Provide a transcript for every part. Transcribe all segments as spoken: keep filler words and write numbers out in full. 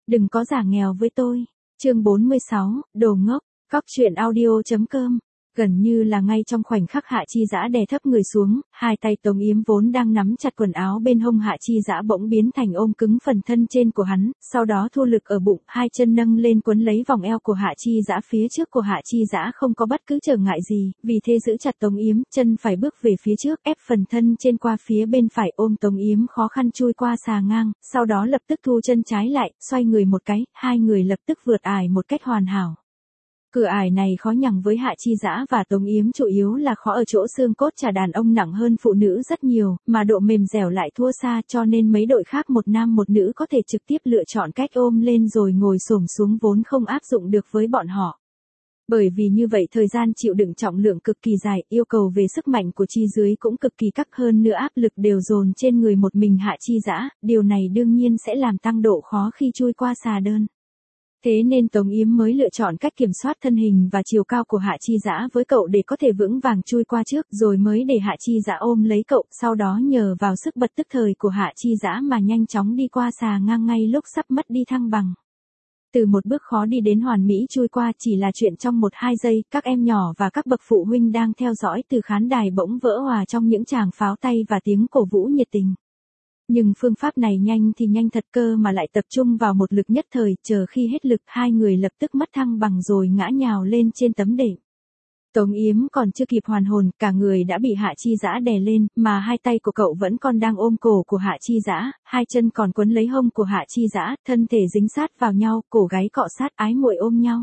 Đừng có giả nghèo với tôi. Chương bốn mươi sáu, đồ ngốc. Cóc truyện audio chấm com. Gần như là ngay trong khoảnh khắc Hạ Chi Dã đè thấp người xuống, hai tay Tống Yếm vốn đang nắm chặt quần áo bên hông Hạ Chi Dã bỗng biến thành ôm cứng phần thân trên của hắn, sau đó thu lực ở bụng, hai chân nâng lên quấn lấy vòng eo của Hạ Chi Dã. Phía trước của Hạ Chi Dã không có bất cứ trở ngại gì, vì thế giữ chặt Tống Yếm, chân phải bước về phía trước, ép phần thân trên qua phía bên phải, ôm Tống Yếm khó khăn chui qua xà ngang, sau đó lập tức thu chân trái lại, xoay người một cái, hai người lập tức vượt ải một cách hoàn hảo. Cửa ải này khó nhằn với Hạ Chi Dã và Tống Yếm chủ yếu là khó ở chỗ xương cốt chả đàn ông nặng hơn phụ nữ rất nhiều, mà độ mềm dẻo lại thua xa, cho nên mấy đội khác một nam một nữ có thể trực tiếp lựa chọn cách ôm lên rồi ngồi xổm xuống vốn không áp dụng được với bọn họ. Bởi vì như vậy thời gian chịu đựng trọng lượng cực kỳ dài, yêu cầu về sức mạnh của chi dưới cũng cực kỳ căng, hơn nữa áp lực đều dồn trên người một mình Hạ Chi Dã, điều này đương nhiên sẽ làm tăng độ khó khi chui qua xà đơn. Thế nên Tống Yếm mới lựa chọn cách kiểm soát thân hình và chiều cao của Hạ Chi Dã với cậu để có thể vững vàng chui qua trước, rồi mới để Hạ Chi Dã ôm lấy cậu, sau đó nhờ vào sức bật tức thời của Hạ Chi Dã mà nhanh chóng đi qua xà ngang ngay lúc sắp mất đi thăng bằng. Từ một bước khó đi đến hoàn mỹ chui qua chỉ là chuyện trong một hai giây, các em nhỏ và các bậc phụ huynh đang theo dõi từ khán đài bỗng vỡ hòa trong những tràng pháo tay và tiếng cổ vũ nhiệt tình. Nhưng phương pháp này nhanh thì nhanh thật cơ mà lại tập trung vào một lực nhất thời, chờ khi hết lực hai người lập tức mất thăng bằng rồi ngã nhào lên trên tấm đệm. Tống Yếm còn chưa kịp hoàn hồn, cả người đã bị Hạ Chi Dã đè lên, mà hai tay của cậu vẫn còn đang ôm cổ của Hạ Chi Dã, hai chân còn quấn lấy hông của Hạ Chi Dã, thân thể dính sát vào nhau, cổ gáy cọ sát, ái muội ôm nhau.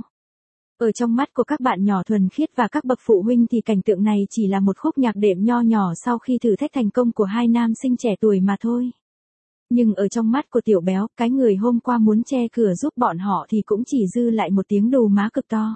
Ở trong mắt của các bạn nhỏ thuần khiết và các bậc phụ huynh thì cảnh tượng này chỉ là một khúc nhạc đệm nho nhỏ sau khi thử thách thành công của hai nam sinh trẻ tuổi mà thôi. Nhưng ở trong mắt của Tiểu Béo, cái người hôm qua muốn che cửa giúp bọn họ thì cũng chỉ dư lại một tiếng đù má cực to.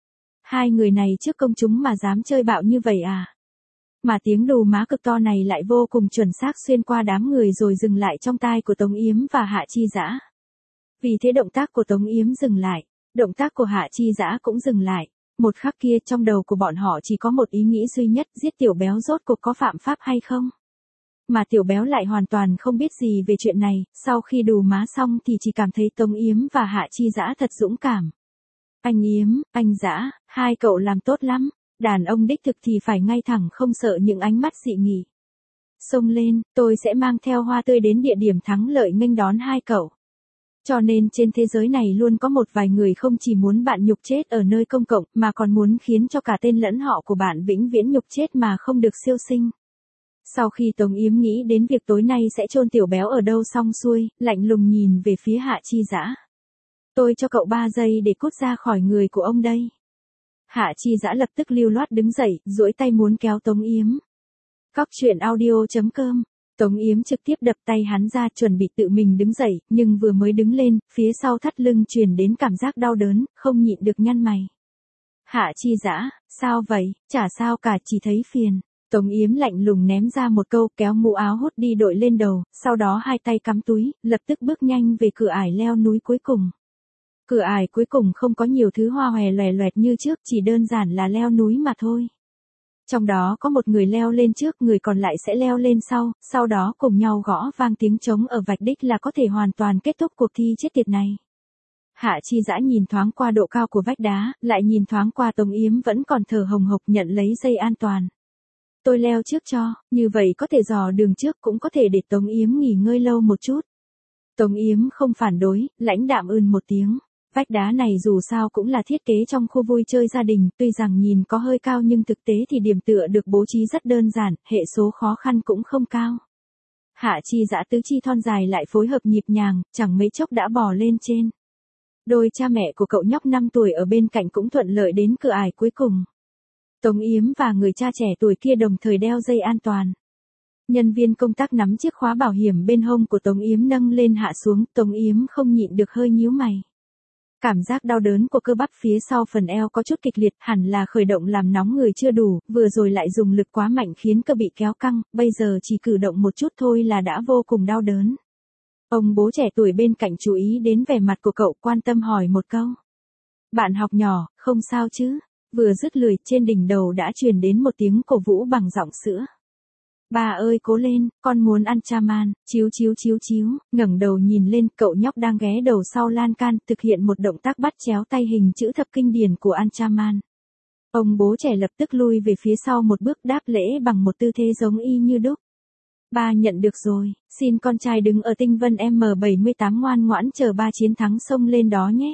Hai người này trước công chúng mà dám chơi bạo như vậy à? Mà tiếng đù má cực to này lại vô cùng chuẩn xác xuyên qua đám người rồi dừng lại trong tai của Tống Yếm và Hạ Chi Dã. Vì thế động tác của Tống Yếm dừng lại. Động tác của Hạ Chi Dã cũng dừng lại. Một khắc kia trong đầu của bọn họ chỉ có một ý nghĩ duy nhất, giết Tiểu Béo rốt cuộc có phạm pháp hay không? Mà Tiểu Béo lại hoàn toàn không biết gì về chuyện này, sau khi đù má xong thì chỉ cảm thấy Tống Yếm và Hạ Chi Dã thật dũng cảm. Anh Yếm, anh Dã, hai cậu làm tốt lắm, đàn ông đích thực thì phải ngay thẳng không sợ những ánh mắt dị nghị. Xông lên, tôi sẽ mang theo hoa tươi đến địa điểm thắng lợi nghênh đón hai cậu. Cho nên trên thế giới này luôn có một vài người không chỉ muốn bạn nhục chết ở nơi công cộng mà còn muốn khiến cho cả tên lẫn họ của bạn vĩnh viễn nhục chết mà không được siêu sinh. Sau khi Tống Yếm nghĩ đến việc tối nay sẽ chôn Tiểu Béo ở đâu xong xuôi, lạnh lùng nhìn về phía Hạ Chi Dã. Tôi cho cậu ba giây để cút ra khỏi người của ông đây. Hạ Chi Dã lập tức lưu loát đứng dậy, duỗi tay muốn kéo Tống Yếm. Cóc truyện audio chấm com. Tống Yếm trực tiếp đập tay hắn ra chuẩn bị tự mình đứng dậy, nhưng vừa mới đứng lên, phía sau thắt lưng truyền đến cảm giác đau đớn, không nhịn được nhăn mày. Hạ Chi Dã, sao vậy, chả sao cả, chỉ thấy phiền. Tống Yếm lạnh lùng ném ra một câu, kéo mũ áo hút đi đội lên đầu, sau đó hai tay cắm túi, lập tức bước nhanh về cửa ải leo núi cuối cùng. Cửa ải cuối cùng không có nhiều thứ hoa hòe loè loẹt như trước, chỉ đơn giản là leo núi mà thôi. Trong đó có một người leo lên trước, người còn lại sẽ leo lên sau, sau đó cùng nhau gõ vang tiếng trống ở vạch đích là có thể hoàn toàn kết thúc cuộc thi chết tiệt này. Hạ Chi Dã nhìn thoáng qua độ cao của vách đá, lại nhìn thoáng qua Tống Yếm vẫn còn thở hồng hộc nhận lấy dây an toàn. Tôi leo trước cho, như vậy có thể dò đường trước cũng có thể để Tống Yếm nghỉ ngơi lâu một chút. Tống Yếm không phản đối, lãnh đạm ưn một tiếng. Vách đá này dù sao cũng là thiết kế trong khu vui chơi gia đình, tuy rằng nhìn có hơi cao nhưng thực tế thì điểm tựa được bố trí rất đơn giản, hệ số khó khăn cũng không cao. Hạ Chi Dã tứ chi thon dài lại phối hợp nhịp nhàng, chẳng mấy chốc đã bò lên trên. Đôi cha mẹ của cậu nhóc năm tuổi ở bên cạnh cũng thuận lợi đến cửa ải cuối cùng. Tống Yếm và người cha trẻ tuổi kia đồng thời đeo dây an toàn. Nhân viên công tác nắm chiếc khóa bảo hiểm bên hông của Tống Yếm nâng lên hạ xuống, Tống Yếm không nhịn được hơi nhíu mày. Cảm giác đau đớn của cơ bắp phía sau phần eo có chút kịch liệt, hẳn là khởi động làm nóng người chưa đủ, vừa rồi lại dùng lực quá mạnh khiến cơ bị kéo căng, bây giờ chỉ cử động một chút thôi là đã vô cùng đau đớn. Ông bố trẻ tuổi bên cạnh chú ý đến vẻ mặt của cậu, quan tâm hỏi một câu. Bạn học nhỏ, không sao chứ? Vừa dứt lời, trên đỉnh đầu đã truyền đến một tiếng cổ vũ bằng giọng sữa. Ba ơi cố lên, con muốn ăn chaman, chíu chíu chíu chíu, ngẩng đầu nhìn lên, cậu nhóc đang ghé đầu sau lan can, thực hiện một động tác bắt chéo tay hình chữ thập kinh điển của Anchaman. Ông bố trẻ lập tức lui về phía sau một bước đáp lễ bằng một tư thế giống y như đúc. Ba nhận được rồi, xin con trai đứng ở tinh vân M bảy mươi tám ngoan ngoãn chờ ba chiến thắng xông lên đó nhé.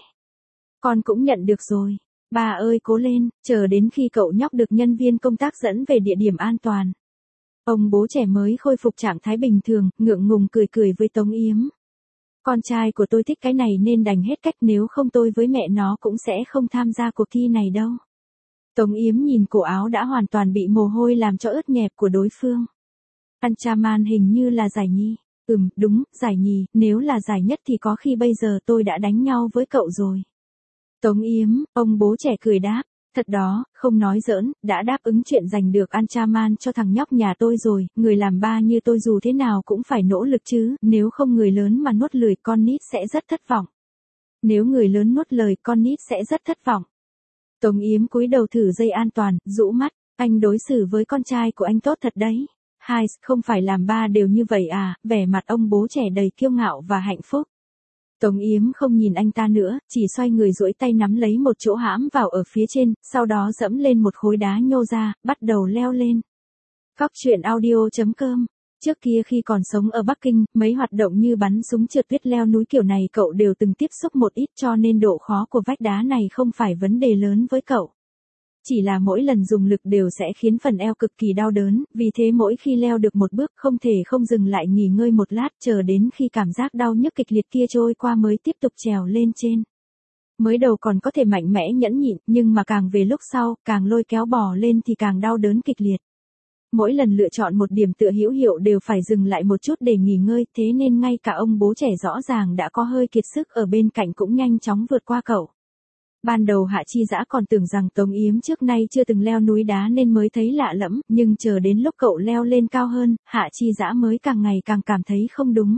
Con cũng nhận được rồi. Ba ơi cố lên, chờ đến khi cậu nhóc được nhân viên công tác dẫn về địa điểm an toàn. Ông bố trẻ mới khôi phục trạng thái bình thường, ngượng ngùng cười cười với Tống Yếm. Con trai của tôi thích cái này nên đành hết cách, nếu không tôi với mẹ nó cũng sẽ không tham gia cuộc thi này đâu. Tống Yếm nhìn cổ áo đã hoàn toàn bị mồ hôi làm cho ướt nhẹp của đối phương. Anchaman hình như là giải nhì. Ừm, đúng, giải nhì, nếu là giải nhất thì có khi bây giờ tôi đã đánh nhau với cậu rồi. Tống Yếm, ông bố trẻ cười đáp. Thật đó, không nói giỡn, đã đáp ứng chuyện giành được Anchaman cho thằng nhóc nhà tôi rồi, người làm ba như tôi dù thế nào cũng phải nỗ lực chứ, nếu không người lớn mà nuốt lời con nít sẽ rất thất vọng. Nếu người lớn nuốt lời con nít sẽ rất thất vọng. Tống Yếm cúi đầu thử dây an toàn, rũ mắt, anh đối xử với con trai của anh tốt thật đấy. Hai, không phải làm ba đều như vậy à, vẻ mặt ông bố trẻ đầy kiêu ngạo và hạnh phúc. Tống Yếm không nhìn anh ta nữa, chỉ xoay người duỗi tay nắm lấy một chỗ hãm vào ở phía trên, sau đó dẫm lên một khối đá nhô ra, bắt đầu leo lên. Cóc truyện audio chấm com. Trước kia khi còn sống ở Bắc Kinh, mấy hoạt động như bắn súng trượt tuyết leo núi kiểu này cậu đều từng tiếp xúc một ít, cho nên độ khó của vách đá này không phải vấn đề lớn với cậu. Chỉ là mỗi lần dùng lực đều sẽ khiến phần eo cực kỳ đau đớn, vì thế mỗi khi leo được một bước không thể không dừng lại nghỉ ngơi một lát, chờ đến khi cảm giác đau nhức kịch liệt kia trôi qua mới tiếp tục trèo lên trên. Mới đầu còn có thể mạnh mẽ nhẫn nhịn, nhưng mà càng về lúc sau, càng lôi kéo bò lên thì càng đau đớn kịch liệt. Mỗi lần lựa chọn một điểm tựa hữu hiệu đều phải dừng lại một chút để nghỉ ngơi, thế nên ngay cả ông bố trẻ rõ ràng đã có hơi kiệt sức ở bên cạnh cũng nhanh chóng vượt qua cậu. Ban đầu Hạ Chi Dã còn tưởng rằng Tống Yếm trước nay chưa từng leo núi đá nên mới thấy lạ lẫm, nhưng chờ đến lúc cậu leo lên cao hơn, Hạ Chi Dã mới càng ngày càng cảm thấy không đúng.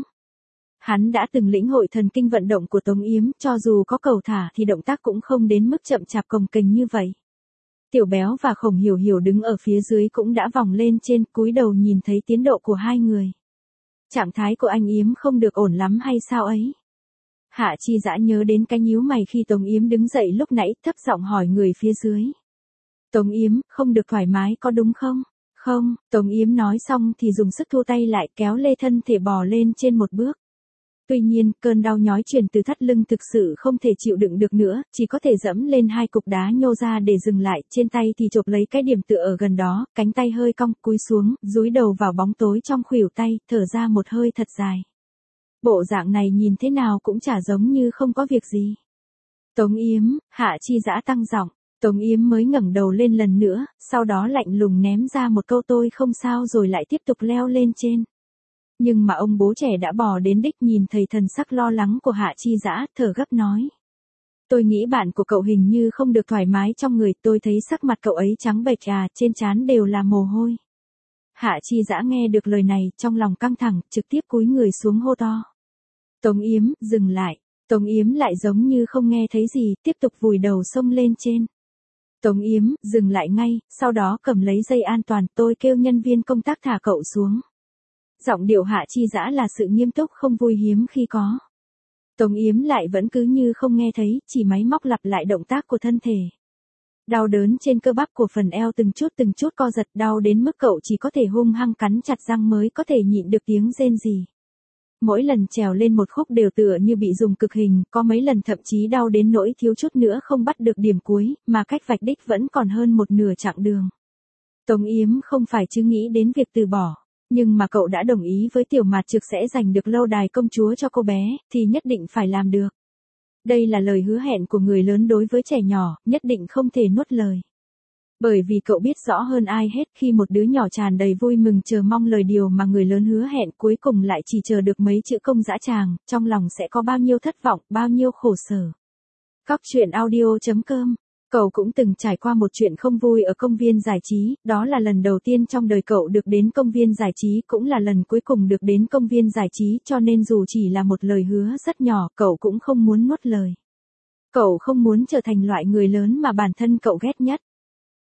Hắn đã từng lĩnh hội thần kinh vận động của Tống Yếm, cho dù có cầu thả thì động tác cũng không đến mức chậm chạp cồng kềnh như vậy. Tiểu Béo và Khổng Hiểu Hiểu đứng ở phía dưới cũng đã vòng lên trên, cúi đầu nhìn thấy tiến độ của hai người. Trạng thái của anh Yếm không được ổn lắm hay sao ấy? Hạ Chi Dã nhớ đến cái nhíu mày khi Tống Yếm đứng dậy lúc nãy, thấp giọng hỏi người phía dưới. Tống Yếm, không được thoải mái có đúng không? Không, Tống Yếm nói xong thì dùng sức thu tay lại, kéo lê thân thể bò lên trên một bước. Tuy nhiên, cơn đau nhói truyền từ thắt lưng thực sự không thể chịu đựng được nữa, chỉ có thể dẫm lên hai cục đá nhô ra để dừng lại, trên tay thì chộp lấy cái điểm tựa ở gần đó, cánh tay hơi cong, cúi xuống, dúi đầu vào bóng tối trong khuỷu tay, thở ra một hơi thật dài. Bộ dạng này nhìn thế nào cũng chả giống như không có việc gì. Tống Yếm, Hạ Chi Dã tăng giọng, Tống Yếm mới ngẩng đầu lên lần nữa, sau đó lạnh lùng ném ra một câu tôi không sao rồi lại tiếp tục leo lên trên. Nhưng mà ông bố trẻ đã bò đến đích, nhìn thấy thần sắc lo lắng của Hạ Chi Dã, thở gấp nói. Tôi nghĩ bạn của cậu hình như không được thoải mái trong người, tôi thấy sắc mặt cậu ấy trắng bệch à, trên trán đều là mồ hôi. Hạ Chi Dã nghe được lời này, trong lòng căng thẳng, trực tiếp cúi người xuống hô to. Tống Yếm, dừng lại. Tống Yếm lại giống như không nghe thấy gì, tiếp tục vùi đầu xông lên trên. Tống Yếm, dừng lại ngay, sau đó cầm lấy dây an toàn, tôi kêu nhân viên công tác thả cậu xuống. Giọng điệu Hạ Chi Dã là sự nghiêm túc không vui hiếm khi có. Tống Yếm lại vẫn cứ như không nghe thấy, chỉ máy móc lặp lại động tác của thân thể. Đau đớn trên cơ bắp của phần eo từng chút từng chút co giật, đau đến mức cậu chỉ có thể hung hăng cắn chặt răng mới có thể nhịn được tiếng rên rỉ. Mỗi lần trèo lên một khúc đều tựa như bị dùng cực hình, có mấy lần thậm chí đau đến nỗi thiếu chút nữa không bắt được điểm cuối, mà cách vạch đích vẫn còn hơn một nửa chặng đường. Tống Yếm không phải chứ nghĩ đến việc từ bỏ, nhưng mà cậu đã đồng ý với Tiểu Mạt Trực sẽ giành được lâu đài công chúa cho cô bé, thì nhất định phải làm được. Đây là lời hứa hẹn của người lớn đối với trẻ nhỏ, nhất định không thể nuốt lời. Bởi vì cậu biết rõ hơn ai hết, khi một đứa nhỏ tràn đầy vui mừng chờ mong lời điều mà người lớn hứa hẹn cuối cùng lại chỉ chờ được mấy chữ công dã tràng, trong lòng sẽ có bao nhiêu thất vọng, bao nhiêu khổ sở. Cóc truyện audio chấm com. Cậu cũng từng trải qua một chuyện không vui ở công viên giải trí, đó là lần đầu tiên trong đời cậu được đến công viên giải trí, cũng là lần cuối cùng được đến công viên giải trí, cho nên dù chỉ là một lời hứa rất nhỏ, cậu cũng không muốn nuốt lời. Cậu không muốn trở thành loại người lớn mà bản thân cậu ghét nhất.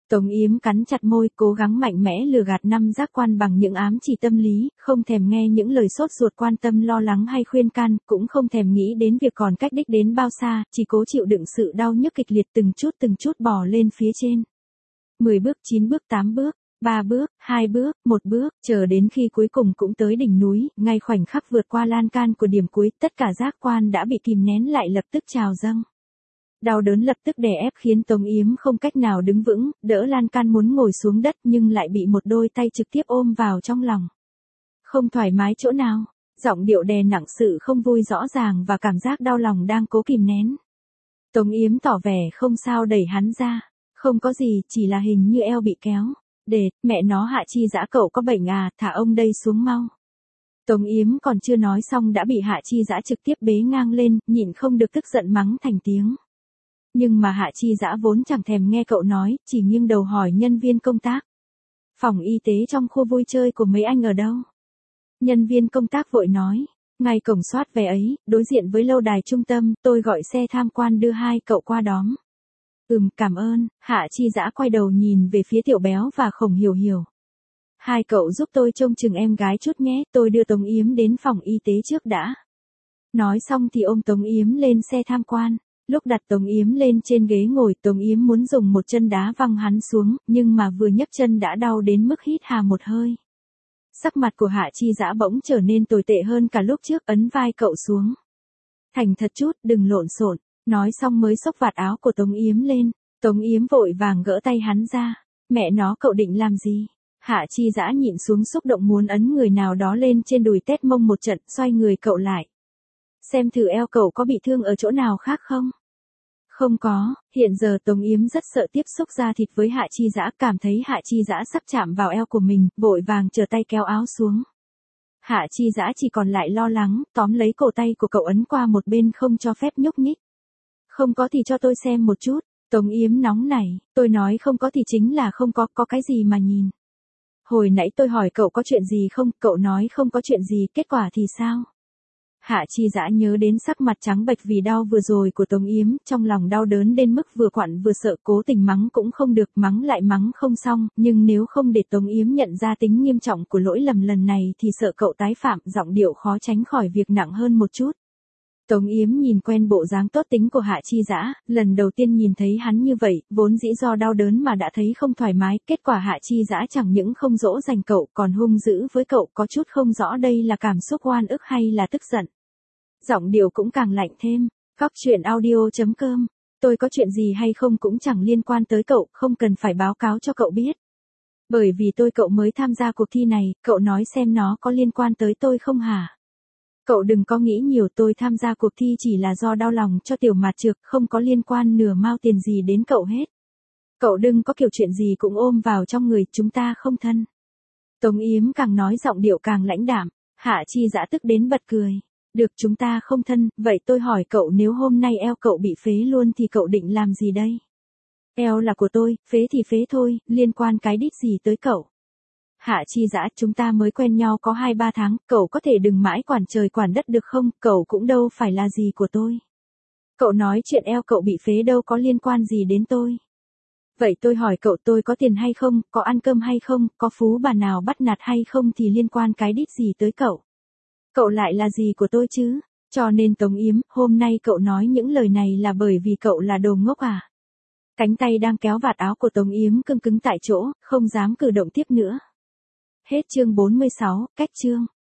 Tống Yếm cắn chặt môi, cố gắng mạnh mẽ lừa gạt năm giác quan bằng những ám chỉ tâm lý, không thèm nghe những lời sốt ruột quan tâm lo lắng hay khuyên can, cũng không thèm nghĩ đến việc còn cách đích đến bao xa, chỉ cố chịu đựng sự đau nhức kịch liệt từng chút từng chút bò lên phía trên. mười bước, chín bước, tám bước, ba bước, hai bước, một bước, chờ đến khi cuối cùng cũng tới đỉnh núi, ngay khoảnh khắc vượt qua lan can của điểm cuối, tất cả giác quan đã bị kìm nén lại lập tức trào dâng. Đau đớn lập tức đè ép khiến Tống Yếm không cách nào đứng vững, đỡ lan can muốn ngồi xuống đất nhưng lại bị một đôi tay trực tiếp ôm vào trong lòng. Không thoải mái chỗ nào, giọng điệu đè nặng sự không vui rõ ràng và cảm giác đau lòng đang cố kìm nén. Tống Yếm tỏ vẻ không sao đẩy hắn ra, không có gì, chỉ là hình như eo bị kéo. Để, mẹ nó Hạ Chi Dã cậu có bệnh à, thả ông đây xuống mau. Tống Yếm còn chưa nói xong đã bị Hạ Chi Dã trực tiếp bế ngang lên, nhịn không được tức giận mắng thành tiếng. Nhưng mà Hạ Chi Dã vốn chẳng thèm nghe cậu nói, chỉ nghiêng đầu hỏi nhân viên công tác. Phòng y tế trong khu vui chơi của mấy anh ở đâu? Nhân viên công tác vội nói, ngay cổng soát vé ấy, đối diện với lâu đài trung tâm, tôi gọi xe tham quan đưa hai cậu qua đón. Ừm, cảm ơn. Hạ Chi Dã quay đầu nhìn về phía Tiểu Béo và Khổng Hiểu Hiểu. Hai cậu giúp tôi trông chừng em gái chút nhé, tôi đưa Tống Yếm đến phòng y tế trước đã. Nói xong thì ôm Tống Yếm lên xe tham quan. Lúc đặt Tống Yếm lên trên ghế ngồi, Tống Yếm muốn dùng một chân đá văng hắn xuống, nhưng mà vừa nhấc chân đã đau đến mức hít hà một hơi. Sắc mặt của Hạ Chi Dã bỗng trở nên tồi tệ hơn cả lúc trước, ấn vai cậu xuống. Thành thật chút, đừng lộn xộn. Nói xong mới xốc vạt áo của Tống Yếm lên. Tống Yếm vội vàng gỡ tay hắn ra. Mẹ nó, cậu định làm gì? Hạ Chi Dã nhịn xuống xúc động muốn ấn người nào đó lên trên đùi tét mông một trận, xoay người cậu lại. Xem thử eo cậu có bị thương ở chỗ nào khác không? Không có, hiện giờ Tống Yếm rất sợ tiếp xúc da thịt với Hạ Chi Dã, cảm thấy Hạ Chi Dã sắp chạm vào eo của mình, vội vàng trở tay kéo áo xuống. Hạ Chi Dã chỉ còn lại lo lắng, tóm lấy cổ tay của cậu ấn qua một bên không cho phép nhúc nhích. Không có thì cho tôi xem một chút. Tống Yếm nóng nảy, tôi nói không có thì chính là không có, có cái gì mà nhìn. Hồi nãy tôi hỏi cậu có chuyện gì không, cậu nói không có chuyện gì, kết quả thì sao? Hạ Chi Dã nhớ đến sắc mặt trắng bệch vì đau vừa rồi của Tống Yếm, trong lòng đau đớn đến mức vừa quặn vừa sợ, cố tình mắng cũng không được, mắng lại mắng không xong, nhưng nếu không để Tống Yếm nhận ra tính nghiêm trọng của lỗi lầm lần này thì sợ cậu tái phạm, giọng điệu khó tránh khỏi việc nặng hơn một chút. Tống Yếm nhìn quen bộ dáng tốt tính của Hạ Chi Dã, lần đầu tiên nhìn thấy hắn như vậy, vốn dĩ do đau đớn mà đã thấy không thoải mái, kết quả Hạ Chi Dã chẳng những không dỗ dành cậu, còn hung dữ với cậu, có chút không rõ đây là cảm xúc oan ức hay là tức giận. Giọng điệu cũng càng lạnh thêm. Cóc truyện audio chấm com. Tôi có chuyện gì hay không cũng chẳng liên quan tới cậu, không cần phải báo cáo cho cậu biết. Bởi vì tôi cậu mới tham gia cuộc thi này, cậu nói xem nó có liên quan tới tôi không hả? Cậu đừng có nghĩ nhiều, tôi tham gia cuộc thi chỉ là do đau lòng cho Tiểu Mạt Trược, không có liên quan nửa mao tiền gì đến cậu hết. Cậu đừng có kiểu chuyện gì cũng ôm vào trong người, chúng ta không thân. Tống Yếm càng nói giọng điệu càng lãnh đạm. Hạ Chi Dã tức đến bật cười. Được, chúng ta không thân, vậy tôi hỏi cậu, nếu hôm nay eo cậu bị phế luôn thì cậu định làm gì đây? Eo là của tôi, phế thì phế thôi, liên quan cái đít gì tới cậu? Hạ Chi Dã, chúng ta mới quen nhau có hai ba tháng, cậu có thể đừng mãi quản trời quản đất được không, cậu cũng đâu phải là gì của tôi. Cậu nói chuyện eo cậu bị phế đâu có liên quan gì đến tôi. Vậy tôi hỏi cậu, tôi có tiền hay không, có ăn cơm hay không, có phú bà nào bắt nạt hay không thì liên quan cái đít gì tới cậu. Cậu lại là gì của tôi chứ? Cho nên Tống Yếm, hôm nay cậu nói những lời này là bởi vì cậu là đồ ngốc à? Cánh tay đang kéo vạt áo của Tống Yếm cứng cứng tại chỗ, không dám cử động tiếp nữa. Hết chương bốn mươi sáu, cách chương.